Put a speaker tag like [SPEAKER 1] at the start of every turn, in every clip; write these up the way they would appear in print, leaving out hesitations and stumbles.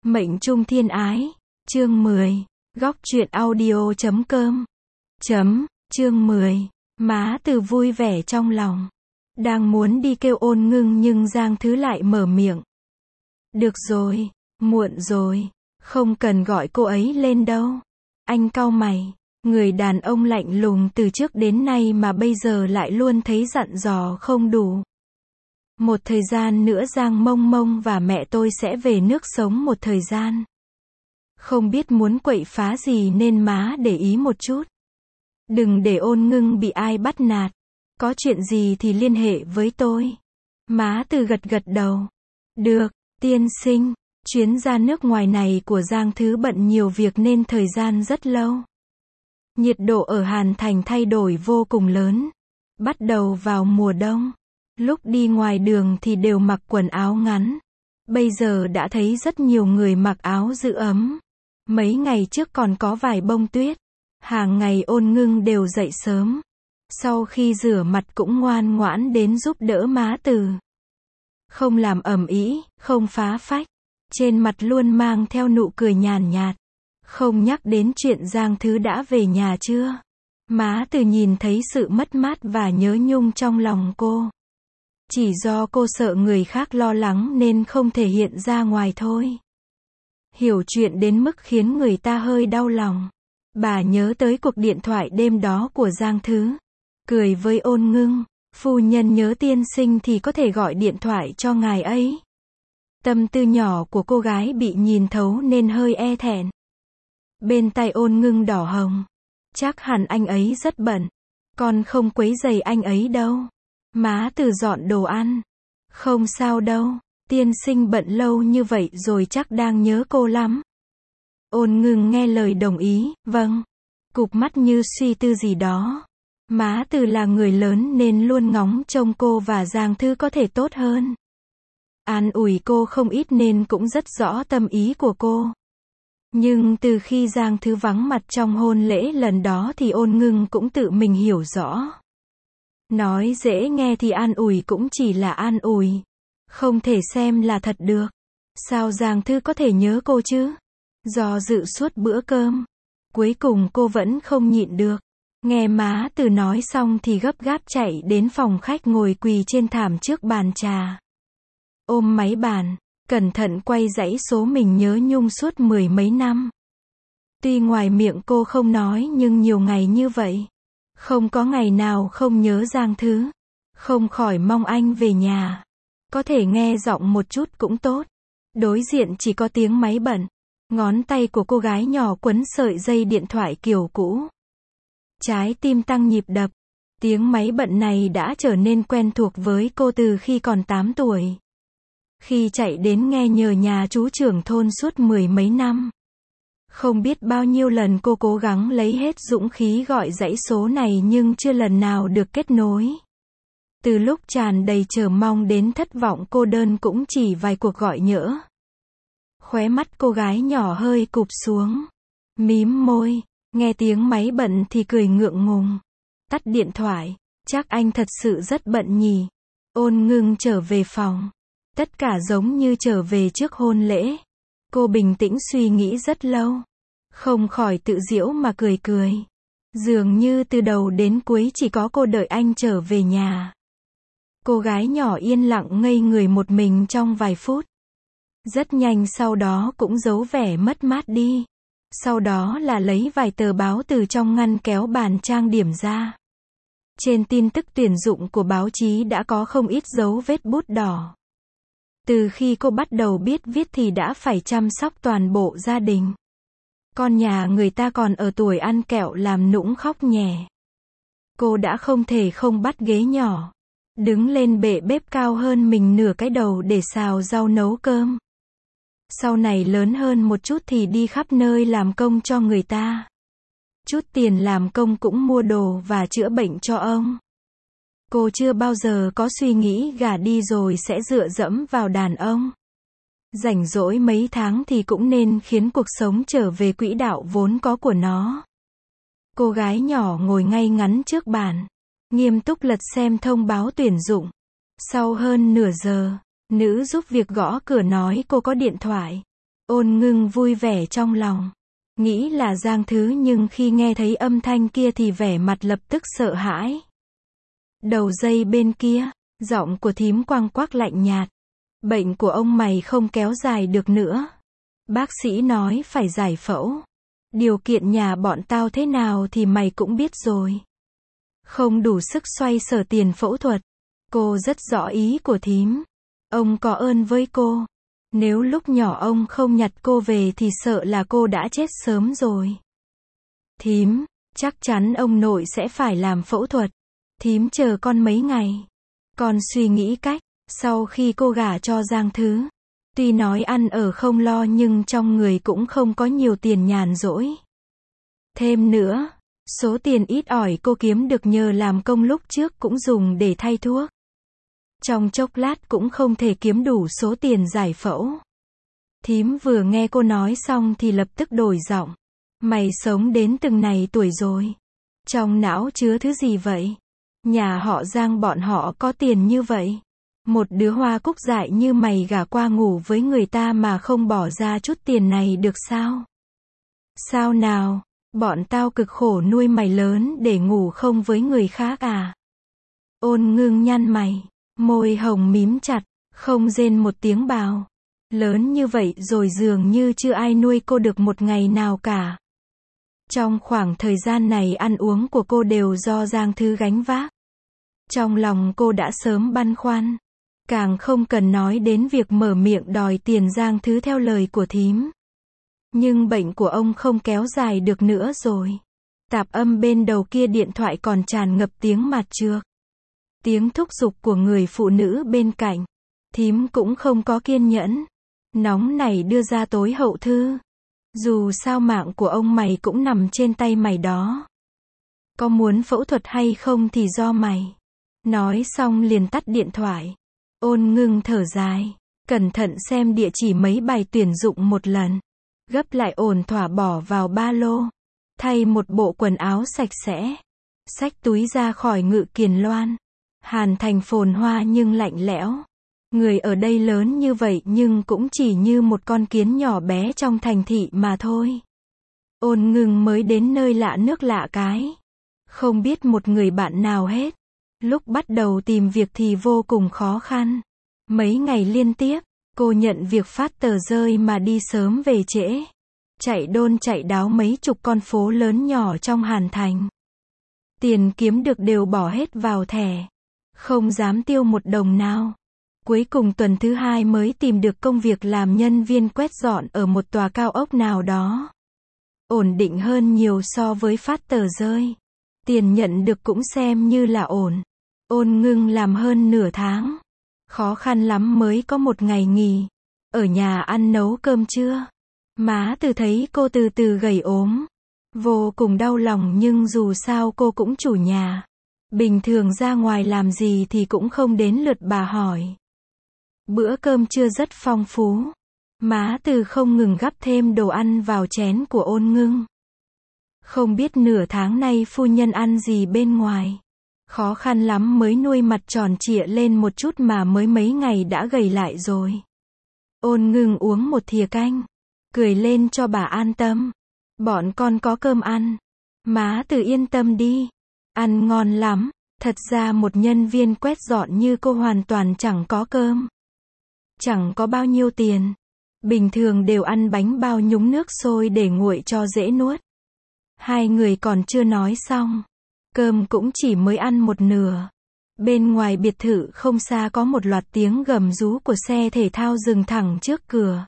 [SPEAKER 1] Mệnh trung thiên ái. Chương 10. Góc truyện audio.com. Chương 10. Má Từ vui vẻ trong lòng. Đang muốn đi kêu Ôn Ngưng nhưng Giang Thứ lại mở miệng. Được rồi, muộn rồi, không cần gọi cô ấy lên đâu. Anh cau mày, người đàn ông lạnh lùng từ trước đến nay mà bây giờ lại luôn thấy dặn dò không đủ. Một thời gian nữa Giang Mông Mông và mẹ tôi sẽ về nước sống một thời gian. Không biết muốn quậy phá gì nên má để ý một chút. Đừng để Ôn Ngưng bị ai bắt nạt. Có chuyện gì thì liên hệ với tôi. Má Từ gật gật đầu. Được, tiên sinh. Chuyến ra nước ngoài này của Giang Thứ bận nhiều việc nên thời gian rất lâu. Nhiệt độ ở Hàn Thành thay đổi vô cùng lớn. Bắt đầu vào mùa đông. Lúc đi ngoài đường thì đều mặc quần áo ngắn. Bây giờ đã thấy rất nhiều người mặc áo giữ ấm. Mấy ngày trước còn có vài bông tuyết. Hàng ngày Ôn Ngưng đều dậy sớm. Sau khi rửa mặt cũng ngoan ngoãn đến giúp đỡ má Từ. Không làm ầm ĩ, không phá phách. Trên mặt luôn mang theo nụ cười nhàn nhạt. Không nhắc đến chuyện Giang Thứ đã về nhà chưa. Má Từ nhìn thấy sự mất mát và nhớ nhung trong lòng cô. Chỉ do cô sợ người khác lo lắng nên không thể hiện ra ngoài thôi. Hiểu chuyện đến mức khiến người ta hơi đau lòng. Bà nhớ tới cuộc điện thoại đêm đó của Giang Thứ. Cười với Ôn Ngưng, phu nhân nhớ tiên sinh thì có thể gọi điện thoại cho ngài ấy. Tâm tư nhỏ của cô gái bị nhìn thấu nên hơi e thẹn. Bên tai Ôn Ngưng đỏ hồng. Chắc hẳn anh ấy rất bận. Con không quấy rầy anh ấy đâu. Má Từ dọn đồ ăn. Không sao đâu, tiên sinh bận lâu như vậy rồi chắc đang nhớ cô lắm. Ôn Ngưng nghe lời đồng ý, vâng. Cụp mắt như suy tư gì đó. Má Từ là người lớn nên luôn ngóng trông cô và Giang Thư có thể tốt hơn. An ủi cô không ít nên cũng rất rõ tâm ý của cô. Nhưng từ khi Giang Thư vắng mặt trong hôn lễ lần đó thì Ôn Ngưng cũng tự mình hiểu rõ. Nói dễ nghe thì an ủi cũng chỉ là an ủi. Không thể xem là thật được. Sao Giang Thư có thể nhớ cô chứ? Do dự suốt bữa cơm. Cuối cùng cô vẫn không nhịn được. Nghe má Từ nói xong thì gấp gáp chạy đến phòng khách ngồi quỳ trên thảm trước bàn trà. Ôm máy bàn, cẩn thận quay dãy số mình nhớ nhung suốt 10 mấy năm. Tuy ngoài miệng cô không nói nhưng nhiều ngày như vậy. Không có ngày nào không nhớ Giang Thứ. Không khỏi mong anh về nhà. Có thể nghe giọng một chút cũng tốt. Đối diện chỉ có tiếng máy bận. Ngón tay của cô gái nhỏ quấn sợi dây điện thoại kiểu cũ. Trái tim tăng nhịp đập. Tiếng máy bận này đã trở nên quen thuộc với cô từ khi còn 8 tuổi. Khi chạy đến nghe nhờ nhà chú trưởng thôn suốt 10 mấy năm. Không biết bao nhiêu lần cô cố gắng lấy hết dũng khí gọi dãy số này nhưng chưa lần nào được kết nối. Từ lúc tràn đầy chờ mong đến thất vọng cô đơn cũng chỉ vài cuộc gọi nhỡ. Khóe mắt cô gái nhỏ hơi cụp xuống. Mím môi, nghe tiếng máy bận thì cười ngượng ngùng. Tắt điện thoại, chắc anh thật sự rất bận nhỉ. Ôn Ngưng trở về phòng. Tất cả giống như trở về trước hôn lễ. Cô bình tĩnh suy nghĩ rất lâu. Không khỏi tự giễu mà cười cười. Dường như từ đầu đến cuối chỉ có cô đợi anh trở về nhà. Cô gái nhỏ yên lặng ngây người một mình trong vài phút. Rất nhanh sau đó cũng giấu vẻ mất mát đi. Sau đó là lấy vài tờ báo từ trong ngăn kéo bàn trang điểm ra. Trên tin tức tuyển dụng của báo chí đã có không ít dấu vết bút đỏ. Từ khi cô bắt đầu biết viết thì đã phải chăm sóc toàn bộ gia đình. Con nhà người ta còn ở tuổi ăn kẹo làm nũng khóc nhè. Cô đã không thể không bắt ghế nhỏ. Đứng lên bệ bếp cao hơn mình nửa cái đầu để xào rau nấu cơm. Sau này lớn hơn một chút thì đi khắp nơi làm công cho người ta. Chút tiền làm công cũng mua đồ và chữa bệnh cho ông. Cô chưa bao giờ có suy nghĩ gả đi rồi sẽ dựa dẫm vào đàn ông. Rảnh rỗi mấy tháng thì cũng nên khiến cuộc sống trở về quỹ đạo vốn có của nó. Cô gái nhỏ ngồi ngay ngắn trước bàn. Nghiêm túc lật xem thông báo tuyển dụng. Sau hơn nửa giờ, nữ giúp việc gõ cửa nói cô có điện thoại. Ôn Ngưng vui vẻ trong lòng. Nghĩ là Giang Thứ nhưng khi nghe thấy âm thanh kia thì vẻ mặt lập tức sợ hãi. Đầu dây bên kia, giọng của thím quang quác lạnh nhạt. Bệnh của ông mày không kéo dài được nữa. Bác sĩ nói phải giải phẫu. Điều kiện nhà bọn tao thế nào thì mày cũng biết rồi. Không đủ sức xoay sở tiền phẫu thuật. Cô rất rõ ý của thím. Ông có ơn với cô. Nếu lúc nhỏ ông không nhặt cô về thì sợ là cô đã chết sớm rồi. Thím, chắc chắn ông nội sẽ phải làm phẫu thuật. Thím chờ con mấy ngày. Con suy nghĩ cách, sau khi cô gả cho Giang Thứ. Tuy nói ăn ở không lo nhưng trong người cũng không có nhiều tiền nhàn rỗi. Thêm nữa, số tiền ít ỏi cô kiếm được nhờ làm công lúc trước cũng dùng để thay thuốc. Trong chốc lát cũng không thể kiếm đủ số tiền giải phẫu. Thím vừa nghe cô nói xong thì lập tức đổi giọng. Mày sống đến từng này tuổi rồi. Trong não chứa thứ gì vậy? Nhà họ Giang bọn họ có tiền như vậy. Một đứa hoa cúc dại như mày gả qua ngủ với người ta mà không bỏ ra chút tiền này được sao? Sao nào? Bọn tao cực khổ nuôi mày lớn để ngủ không với người khác à? Ôn Ngưng nhăn mày, môi hồng mím chặt, không rên một tiếng bào. Lớn như vậy rồi dường như chưa ai nuôi cô được một ngày nào cả. Trong khoảng thời gian này ăn uống của cô đều do Giang Thứ gánh vác. Trong lòng cô đã sớm băn khoăn. Càng không cần nói đến việc mở miệng đòi tiền Giang Thứ theo lời của thím. Nhưng bệnh của ông không kéo dài được nữa rồi. Tạp âm bên đầu kia điện thoại còn tràn ngập tiếng mạt trược. Tiếng thúc giục của người phụ nữ bên cạnh. Thím cũng không có kiên nhẫn. Nóng này đưa ra tối hậu thư. Dù sao mạng của ông mày cũng nằm trên tay mày đó. Có muốn phẫu thuật hay không thì do mày. Nói xong liền tắt điện thoại. Ôn Ngưng thở dài. Cẩn thận xem địa chỉ mấy bài tuyển dụng một lần. Gấp lại ổn thỏa bỏ vào ba lô. Thay một bộ quần áo sạch sẽ. Xách túi ra khỏi Ngự Kiền Loan. Hàn Thành phồn hoa nhưng lạnh lẽo. Người ở đây lớn như vậy nhưng cũng chỉ như một con kiến nhỏ bé trong thành thị mà thôi. Ôn Ngưng mới đến nơi lạ nước lạ cái. Không biết một người bạn nào hết. Lúc bắt đầu tìm việc thì vô cùng khó khăn. Mấy ngày liên tiếp, cô nhận việc phát tờ rơi mà đi sớm về trễ. Chạy đôn chạy đáo mấy chục con phố lớn nhỏ trong Hàn Thành. Tiền kiếm được đều bỏ hết vào thẻ. Không dám tiêu một đồng nào. Cuối cùng tuần thứ 2 mới tìm được công việc làm nhân viên quét dọn ở một tòa cao ốc nào đó. Ổn định hơn nhiều so với phát tờ rơi. Tiền nhận được cũng xem như là ổn. Ôn Ngưng làm hơn nửa tháng. Khó khăn lắm mới có một ngày nghỉ. Ở nhà ăn nấu cơm trưa. Má Từ thấy cô từ từ gầy ốm. Vô cùng đau lòng nhưng dù sao cô cũng chủ nhà. Bình thường ra ngoài làm gì thì cũng không đến lượt bà hỏi. Bữa cơm trưa rất phong phú. Má Từ không ngừng gắp thêm đồ ăn vào chén của Ôn Ngưng. Không biết nửa tháng nay phu nhân ăn gì bên ngoài. Khó khăn lắm mới nuôi mặt tròn trịa lên một chút mà mới mấy ngày đã gầy lại rồi. Ôn Ngưng uống một thìa canh. Cười lên cho bà an tâm. Bọn con có cơm ăn. Má Từ yên tâm đi. Ăn ngon lắm. Thật ra một nhân viên quét dọn như cô hoàn toàn chẳng có cơm. Chẳng có bao nhiêu tiền. Bình thường đều ăn bánh bao nhúng nước sôi để nguội cho dễ nuốt. Hai người còn chưa nói xong. Cơm cũng chỉ mới ăn một nửa. Bên ngoài biệt thự không xa có một loạt tiếng gầm rú của xe thể thao dừng thẳng trước cửa.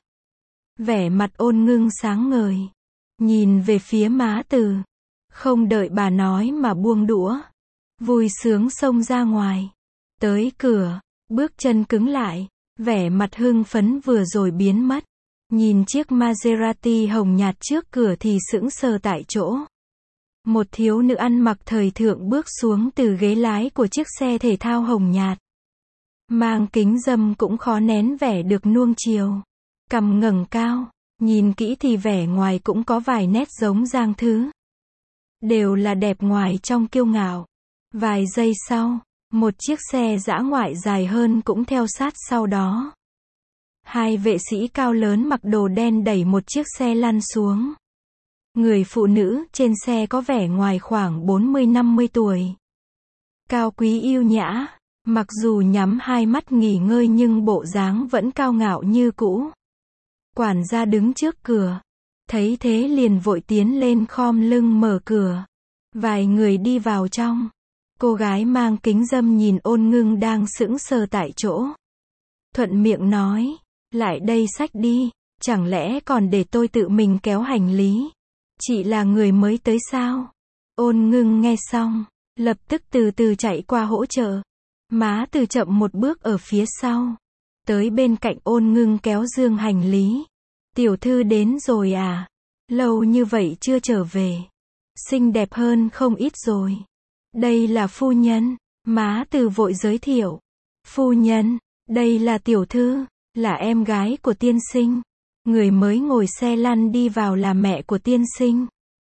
[SPEAKER 1] Vẻ mặt Ôn Ngưng sáng ngời. Nhìn về phía má Từ. Không đợi bà nói mà buông đũa. Vui sướng xông ra ngoài. Tới cửa. Bước chân cứng lại. Vẻ mặt hưng phấn vừa rồi biến mất. Nhìn chiếc Maserati hồng nhạt trước cửa thì sững sờ tại chỗ. Một thiếu nữ ăn mặc thời thượng bước xuống từ ghế lái của chiếc xe thể thao hồng nhạt. Mang kính râm cũng khó nén vẻ được nuông chiều. Cằm ngẩng cao, nhìn kỹ thì vẻ ngoài cũng có vài nét giống Giang Thứ. Đều là đẹp ngoài trong kiêu ngạo. Vài giây sau, một chiếc xe dã ngoại dài hơn cũng theo sát sau đó. Hai vệ sĩ cao lớn mặc đồ đen đẩy một chiếc xe lăn xuống. Người phụ nữ trên xe có vẻ ngoài khoảng 40-50 tuổi. Cao quý yêu nhã, mặc dù nhắm hai mắt nghỉ ngơi nhưng bộ dáng vẫn cao ngạo như cũ. Quản gia đứng trước cửa, thấy thế liền vội tiến lên khom lưng mở cửa. Vài người đi vào trong. Cô gái mang kính râm nhìn Ôn Ngưng đang sững sờ tại chỗ. Thuận miệng nói, lại đây xách đi, chẳng lẽ còn để tôi tự mình kéo hành lý? Chị là người mới tới sao? Ôn Ngưng nghe xong, lập tức từ từ chạy qua hỗ trợ. Má Từ chậm một bước ở phía sau. Tới bên cạnh Ôn Ngưng kéo dương hành lý. Tiểu thư đến rồi à? Lâu như vậy chưa trở về. Xinh đẹp hơn không ít rồi. Đây là phu nhân. Má Từ vội giới thiệu. Phu nhân, đây là tiểu thư, là em gái của tiên sinh. Người mới ngồi xe lăn đi vào là mẹ của tiên sinh.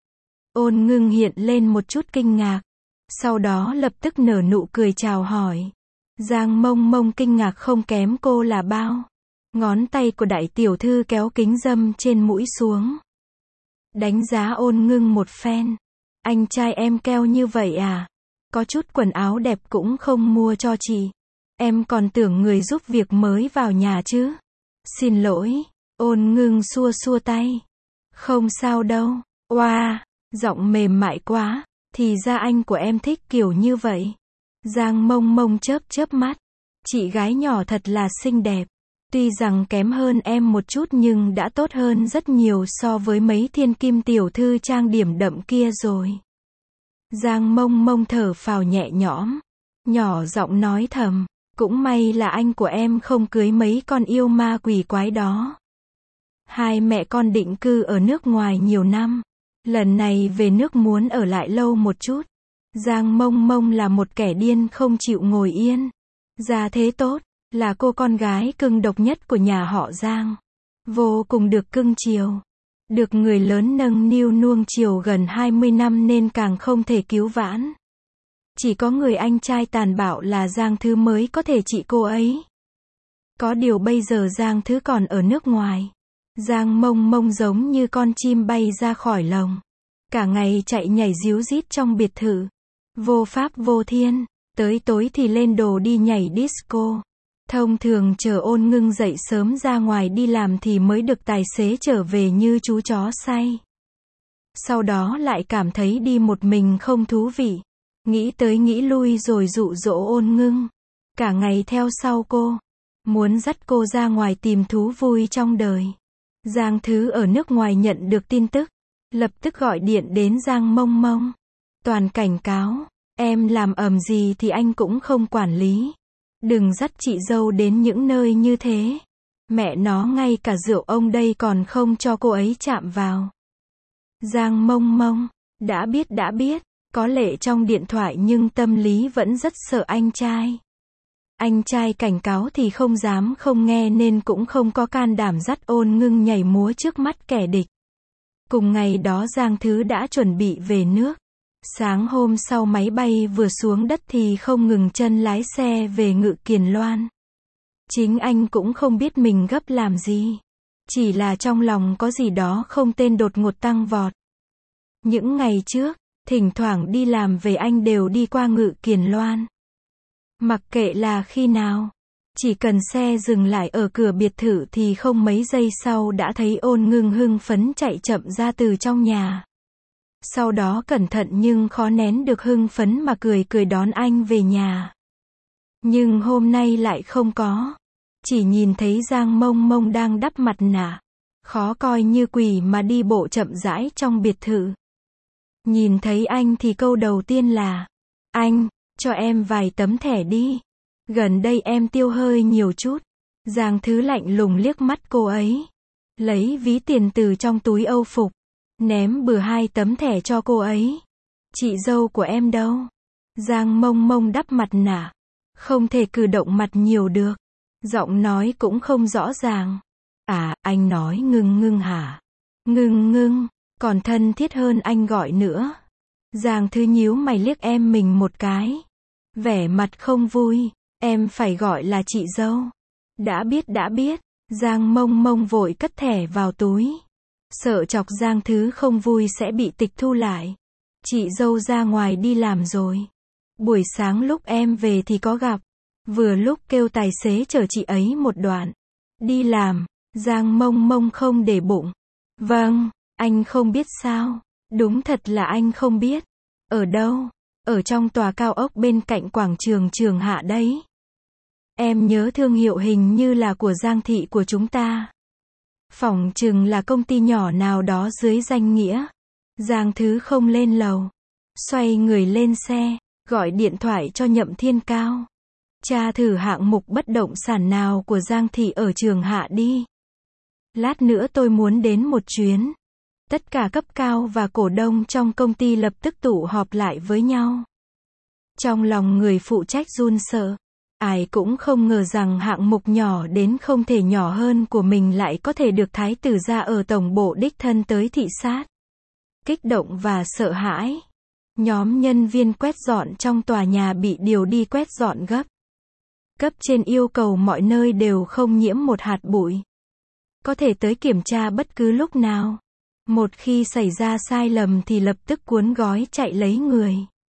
[SPEAKER 1] Ôn Ngưng hiện lên một chút kinh ngạc. Sau đó lập tức nở nụ cười chào hỏi. Giang Mông Mông kinh ngạc không kém cô là bao. Ngón tay của đại tiểu thư kéo kính râm trên mũi xuống. Đánh giá Ôn Ngưng một phen. Anh trai em keo như vậy à? Có chút quần áo đẹp cũng không mua cho chị. Em còn tưởng người giúp việc mới vào nhà chứ. Xin lỗi. Ôn Ngưng xua xua tay. Không sao đâu. Oa, giọng mềm mại quá. Thì ra anh của em thích kiểu như vậy. Giang Mông Mông chớp chớp mắt. Chị gái nhỏ thật là xinh đẹp. Tuy rằng kém hơn em một chút nhưng đã tốt hơn rất nhiều so với mấy thiên kim tiểu thư trang điểm đậm kia rồi. Giang Mông Mông thở phào nhẹ nhõm. Nhỏ giọng nói thầm. Cũng may là anh của em không cưới mấy con yêu ma quỷ quái đó. Hai mẹ con định cư ở nước ngoài nhiều năm. Lần này về nước muốn ở lại lâu một chút. Giang Mông Mông là một kẻ điên không chịu ngồi yên. Gia thế tốt, là cô con gái cưng độc nhất của nhà họ Giang. Vô cùng được cưng chiều. Được người lớn nâng niu nuông chiều gần 20 năm nên càng không thể cứu vãn. Chỉ có người anh trai tàn bạo là Giang Thứ mới có thể trị cô ấy. Có điều bây giờ Giang Thứ còn ở nước ngoài. Giang Mông Mông giống như con chim bay ra khỏi lồng. Cả ngày chạy nhảy ríu rít trong biệt thự. Vô pháp vô thiên. Tới tối thì lên đồ đi nhảy disco. Thông thường chờ Ôn Ngưng dậy sớm ra ngoài đi làm thì mới được tài xế trở về như chú chó say. Sau đó lại cảm thấy đi một mình không thú vị. Nghĩ tới nghĩ lui rồi dụ dỗ Ôn Ngưng. Cả ngày theo sau cô. Muốn dắt cô ra ngoài tìm thú vui trong đời. Giang Thứ ở nước ngoài nhận được tin tức. Lập tức gọi điện đến Giang Mông Mông. Toàn cảnh cáo. Em làm ầm gì thì anh cũng không quản lý. Đừng dắt chị dâu đến những nơi như thế. Mẹ nó ngay cả rượu ông đây còn không cho cô ấy chạm vào. Giang Mông Mông. Đã biết. Có lệ trong điện thoại nhưng tâm lý vẫn rất sợ anh trai. Anh trai cảnh cáo thì không dám không nghe nên cũng không có can đảm dắt Ôn Ngưng nhảy múa trước mắt kẻ địch. Cùng ngày đó Giang Thứ đã chuẩn bị về nước. Sáng hôm sau máy bay vừa xuống đất thì không ngừng chân lái xe về Ngự Kiền Loan. Chính anh cũng không biết mình gấp làm gì. Chỉ là trong lòng có gì đó không tên đột ngột tăng vọt. Những ngày trước, thỉnh thoảng đi làm về anh đều đi qua Ngự Kiền Loan. Mặc kệ là khi nào, chỉ cần xe dừng lại ở cửa biệt thự thì không mấy giây sau đã thấy Ôn Ngưng hưng phấn chạy chậm ra từ trong nhà. Sau đó cẩn thận nhưng khó nén được hưng phấn mà cười đón anh về nhà. Nhưng hôm nay lại không có. Chỉ nhìn thấy Giang Mông Mông đang đắp mặt nạ. Khó coi như quỷ mà đi bộ chậm rãi trong biệt thự. Nhìn thấy anh thì câu đầu tiên là: Anh, cho em vài tấm thẻ đi. Gần đây em tiêu hơi nhiều chút. Giang Thứ lạnh lùng liếc mắt cô ấy. Lấy ví tiền từ trong túi âu phục. Ném bừa 2 tấm thẻ cho cô ấy. Chị dâu của em đâu? Giang Mông Mông đắp mặt nạ. Không thể cử động mặt nhiều được. Giọng nói cũng không rõ ràng. À, anh nói Ngưng Ngưng hả? Ngưng, còn thân thiết hơn anh gọi nữa. Giang Thứ nhíu mày liếc em mình một cái. Vẻ mặt không vui. Em phải gọi là chị dâu. Đã biết. Giang Mông Mông vội cất thẻ vào túi. Sợ chọc Giang Thứ không vui sẽ bị tịch thu lại. Chị dâu ra ngoài đi làm rồi. Buổi sáng lúc em về thì có gặp. Vừa lúc kêu tài xế chở chị ấy một đoạn. Đi làm. Giang Mông Mông không để bụng. Vâng, anh không biết sao? Đúng thật là anh không biết. Ở đâu? Ở trong tòa cao ốc bên cạnh quảng trường Trường Hạ đấy. Em nhớ thương hiệu hình như là của Giang thị của chúng ta. Phỏng chừng là công ty nhỏ nào đó dưới danh nghĩa. Giang Thứ không lên lầu. Xoay người lên xe, gọi điện thoại cho Nhậm Thiên Cao. Tra thử hạng mục bất động sản nào của Giang thị ở Trường Hạ đi. Lát nữa tôi muốn đến một chuyến. Tất cả cấp cao và cổ đông trong công ty lập tức tụ họp lại với nhau. Trong lòng người phụ trách run sợ. Ai cũng không ngờ rằng hạng mục nhỏ đến không thể nhỏ hơn của mình lại có thể được thái tử gia ở tổng bộ đích thân tới thị sát. Kích động và sợ hãi. Nhóm nhân viên quét dọn trong tòa nhà bị điều đi quét dọn gấp. Cấp trên yêu cầu mọi nơi đều không nhiễm một hạt bụi. Có thể tới kiểm tra bất cứ lúc nào. Một khi xảy ra sai lầm thì lập tức cuốn gói chạy lấy người.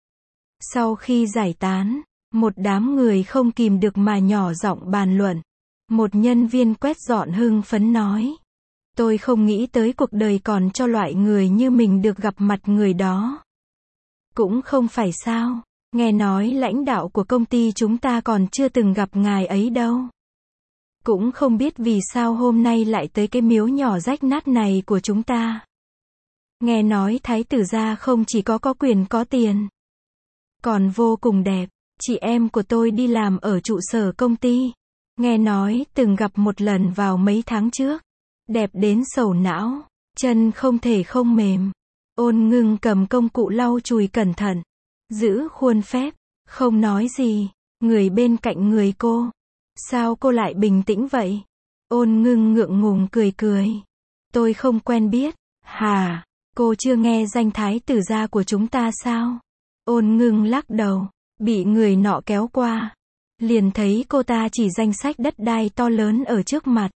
[SPEAKER 1] Sau khi giải tán, một đám người không kìm được mà nhỏ giọng bàn luận. Một nhân viên quét dọn hưng phấn nói. Tôi không nghĩ tới cuộc đời còn cho loại người như mình được gặp mặt người đó. Cũng không phải sao, nghe nói lãnh đạo của công ty chúng ta còn chưa từng gặp ngài ấy đâu. Cũng không biết vì sao hôm nay lại tới cái miếu nhỏ rách nát này của chúng ta. Nghe nói thái tử gia không chỉ có quyền có tiền, còn vô cùng đẹp. Chị em của tôi đi làm ở trụ sở công ty. Nghe nói từng gặp một lần vào mấy tháng trước. Đẹp đến sầu não, chân không thể không mềm. Ôn Ngưng cầm công cụ lau chùi cẩn thận, giữ khuôn phép, không nói gì. Người bên cạnh người cô. Sao cô lại bình tĩnh vậy? Ôn Ngưng ngượng ngùng cười cười. Tôi không quen biết. Hả? Cô chưa nghe danh thái tử gia của chúng ta sao? Ôn Ngưng lắc đầu, bị người nọ kéo qua. Liền thấy cô ta chỉ danh sách đất đai to lớn ở trước mặt.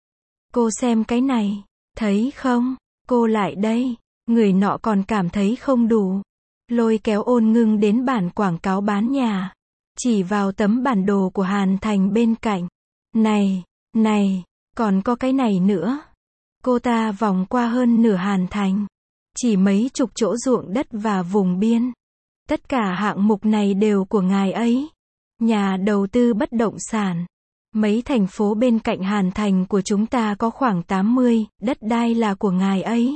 [SPEAKER 1] Cô xem cái này, thấy không? Cô lại đây. Người nọ còn cảm thấy không đủ. Lôi kéo Ôn Ngưng đến bản quảng cáo bán nhà. Chỉ vào tấm bản đồ của Hàn Thành bên cạnh. Này, còn có cái này nữa. Cô ta vòng qua hơn nửa Hàn Thành. Chỉ mấy chục chỗ ruộng đất và vùng biên. Tất cả hạng mục này đều của ngài ấy. Nhà đầu tư bất động sản. Mấy thành phố bên cạnh Hàn Thành của chúng ta có khoảng 80, đất đai là của ngài ấy.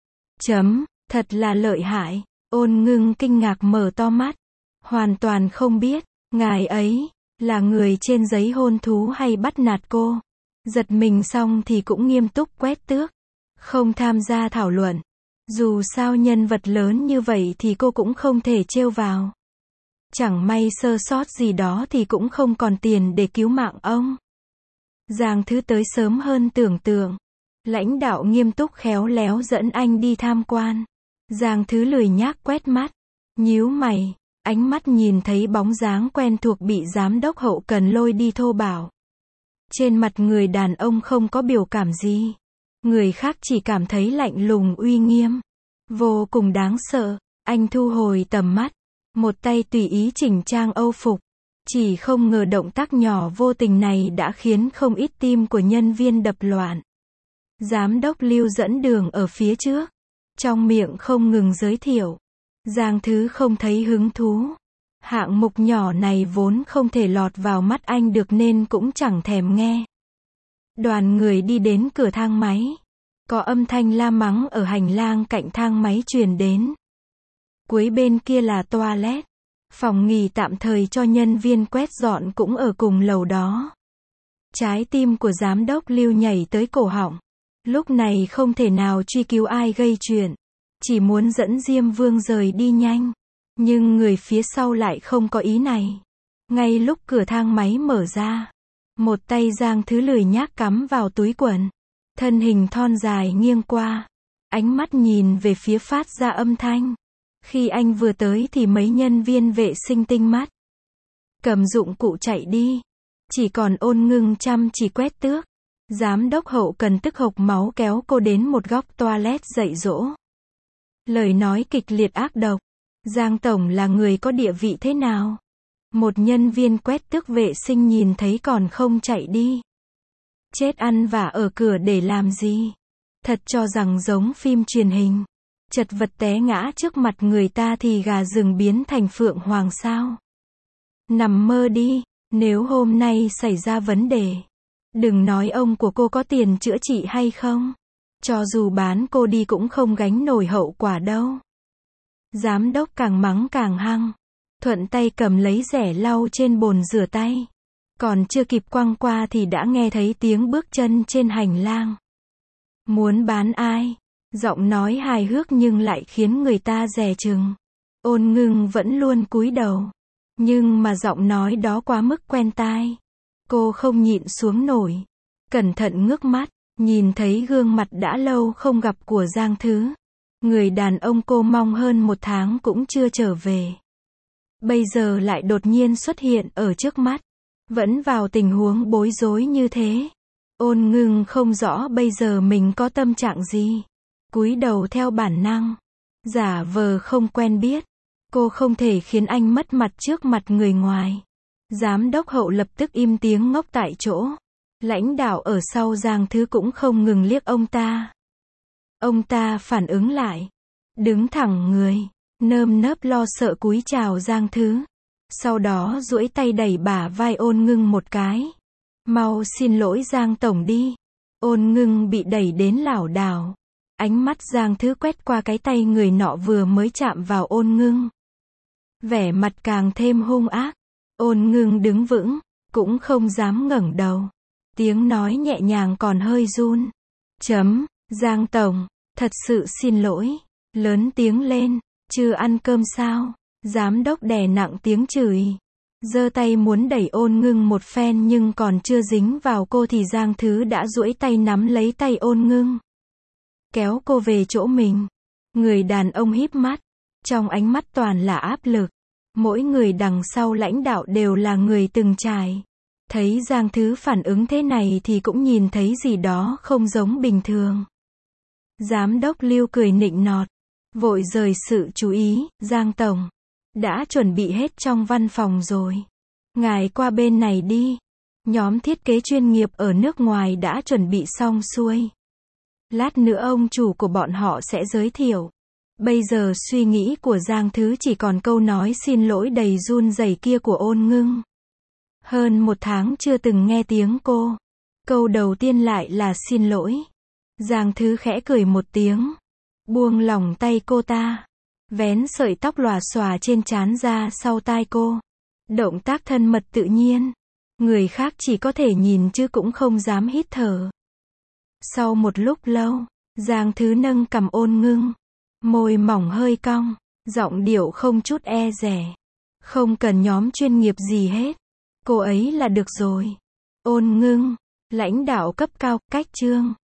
[SPEAKER 1] Thật là lợi hại. Ôn Ngưng kinh ngạc mở to mắt. Hoàn toàn không biết, ngài ấy là người trên giấy hôn thú hay bắt nạt cô. Giật mình xong thì cũng nghiêm túc quét tước. Không tham gia thảo luận. Dù sao nhân vật lớn như vậy thì cô cũng không thể trêu vào. Chẳng may sơ sót gì đó thì cũng không còn tiền để cứu mạng ông. Giang Thứ tới sớm hơn tưởng tượng. Lãnh đạo nghiêm túc khéo léo dẫn anh đi tham quan. Giang Thứ lười nhác quét mắt. Nhíu mày. Ánh mắt nhìn thấy bóng dáng quen thuộc bị giám đốc hậu cần lôi đi thô bạo. Trên mặt người đàn ông không có biểu cảm gì. Người khác chỉ cảm thấy lạnh lùng uy nghiêm. Vô cùng đáng sợ. Anh thu hồi tầm mắt. Một tay tùy ý chỉnh trang âu phục. Chỉ không ngờ động tác nhỏ vô tình này đã khiến không ít tim của nhân viên đập loạn. Giám đốc Lưu dẫn đường ở phía trước. Trong miệng không ngừng giới thiệu. Giang Thứ không thấy hứng thú. Hạng mục nhỏ này vốn không thể lọt vào mắt anh được nên cũng chẳng thèm nghe. Đoàn người đi đến cửa thang máy. Có âm thanh la mắng ở hành lang cạnh thang máy truyền đến. Cuối bên kia là toilet. Phòng nghỉ tạm thời cho nhân viên quét dọn cũng ở cùng lầu đó. Trái tim của giám đốc Lưu nhảy tới cổ họng. Lúc này không thể nào truy cứu ai gây chuyện. Chỉ muốn dẫn Diêm Vương rời đi nhanh. Nhưng người phía sau lại không có ý này. Ngay lúc cửa thang máy mở ra. Một tay Giang Thứ lười nhác cắm vào túi quần. Thân hình thon dài nghiêng qua. Ánh mắt nhìn về phía phát ra âm thanh. Khi anh vừa tới thì mấy nhân viên vệ sinh tinh mắt. Cầm dụng cụ chạy đi. Chỉ còn Ôn Ngưng chăm chỉ quét tước. Giám đốc hậu cần tức hộc máu kéo cô đến một góc toilet dạy dỗ. Lời nói kịch liệt ác độc. Giang tổng là người có địa vị thế nào? Một nhân viên quét tước vệ sinh nhìn thấy còn không chạy đi. Chết ăn vạ ở cửa để làm gì? Thật cho rằng giống phim truyền hình. Chật vật té ngã trước mặt người ta thì gà rừng biến thành phượng hoàng sao? Nằm mơ đi, nếu hôm nay xảy ra vấn đề. Đừng nói ông của cô có tiền chữa trị hay không. Cho dù bán cô đi cũng không gánh nổi hậu quả đâu. Giám đốc càng mắng càng hăng. Thuận tay cầm lấy rẻ lau trên bồn rửa tay. Còn chưa kịp quăng qua thì đã nghe thấy tiếng bước chân trên hành lang. Muốn bán ai? Giọng nói hài hước nhưng lại khiến người ta dè chừng. Ôn Ngưng vẫn luôn cúi đầu. Nhưng mà giọng nói đó quá mức quen tai. Cô không nhịn xuống nổi. Cẩn thận ngước mắt, nhìn thấy gương mặt đã lâu không gặp của Giang Thứ. Người đàn ông cô mong hơn 1 tháng cũng chưa trở về. Bây giờ lại đột nhiên xuất hiện ở trước mắt. Vẫn vào tình huống bối rối như thế. Ôn Ngưng không rõ bây giờ mình có tâm trạng gì. Cúi đầu theo bản năng. Giả vờ không quen biết. Cô không thể khiến anh mất mặt trước mặt người ngoài. Giám đốc hậu lập tức im tiếng ngốc tại chỗ. Lãnh đạo ở sau Giang Thứ cũng không ngừng liếc ông ta. Ông ta phản ứng lại. Đứng thẳng người. Nơm nớp lo sợ cúi chào Giang Thứ. Sau đó duỗi tay đẩy bả vai Ôn Ngưng một cái. Mau xin lỗi Giang tổng đi. Ôn Ngưng bị đẩy đến lảo đảo. Ánh mắt Giang Thứ quét qua cái tay người nọ vừa mới chạm vào Ôn Ngưng. Vẻ mặt càng thêm hung ác. Ôn Ngưng đứng vững, cũng không dám ngẩng đầu. Tiếng nói nhẹ nhàng còn hơi run. Giang tổng, thật sự xin lỗi. Lớn tiếng lên, chưa ăn cơm sao? Giám đốc đè nặng tiếng chửi. Giơ tay muốn đẩy Ôn Ngưng một phen nhưng còn chưa dính vào cô thì Giang Thứ đã duỗi tay nắm lấy tay Ôn Ngưng. Kéo cô về chỗ mình. Người đàn ông híp mắt. Trong ánh mắt toàn là áp lực. Mỗi người đằng sau lãnh đạo đều là người từng trải. Thấy Giang Thứ phản ứng thế này thì cũng nhìn thấy gì đó không giống bình thường. Giám đốc Lưu cười nịnh nọt. Vội rời sự chú ý, Giang tổng. Đã chuẩn bị hết trong văn phòng rồi. Ngài qua bên này đi. Nhóm thiết kế chuyên nghiệp ở nước ngoài đã chuẩn bị xong xuôi. Lát nữa ông chủ của bọn họ sẽ giới thiệu. Bây giờ suy nghĩ của Giang Thứ chỉ còn câu nói xin lỗi đầy run rẩy kia của Ôn Ngưng. Hơn 1 tháng chưa từng nghe tiếng cô. Câu đầu tiên lại là xin lỗi. Giang Thứ khẽ cười một tiếng. Buông lỏng tay cô ta. Vén sợi tóc lòa xòa trên trán ra sau tai cô. Động tác thân mật tự nhiên. Người khác chỉ có thể nhìn chứ cũng không dám hít thở. Sau một lúc lâu, Giang Thứ nâng cằm Ôn Ngưng. Môi mỏng hơi cong, giọng điệu không chút e dè. Không cần nhóm chuyên nghiệp gì hết. Cô ấy là được rồi. Ôn Ngưng, lãnh đạo cấp cao, cách trương.